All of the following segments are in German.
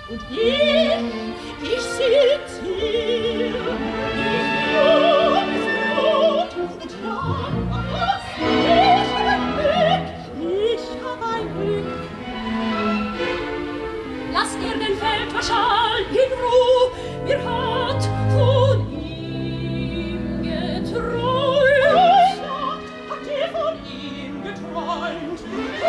Und ich sitz hier, ich jung es Brot, und ja, ich hab ein Glück. Lass er den Feldmarschall in Ruh, mir hat von ihm geträumt. Habt ihr von ihm geträumt?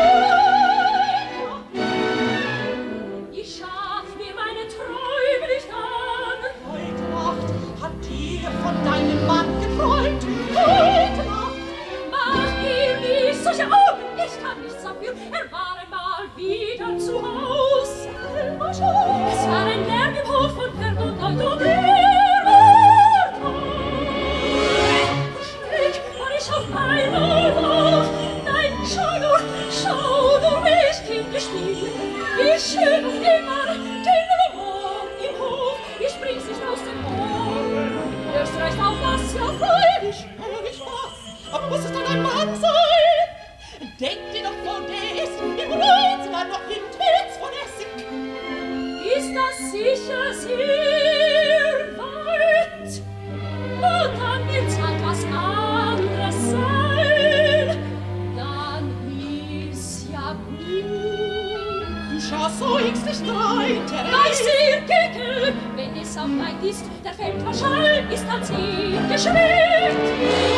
Ich schaff mir meine Träume nicht an. Heute Nacht habt ihr von deinem Mann geträumt. Heute Nacht macht ihr mich solche Augen. Ich kann nichts dafür. Er war einmal wieder zu Haus. Es war ein Lärm im Hof von Pferd und Leut und er war tot. Schräg war ich auf einmal wach. Nein, schau nur, wie ich Kind gespielt. Wie schön noch immer, den Morgen im Hof. Ich bring's nicht aus dem Ohr. Erst reicht auf was, ja freilich, ehrlich was. Aber muss es dann ein Mann sein? Denkt ihr doch von des, im Reizler noch im Titz von Essig. Ist das sicher sehr weit? Und dann wird's halt was anderes sein. Dann ist ja gut. Du schaust so ängstlich drein, Therese. Weiß ihr, Kickel, wenn es auch weit ist, der Feldmarschall ist als ihr geschwind.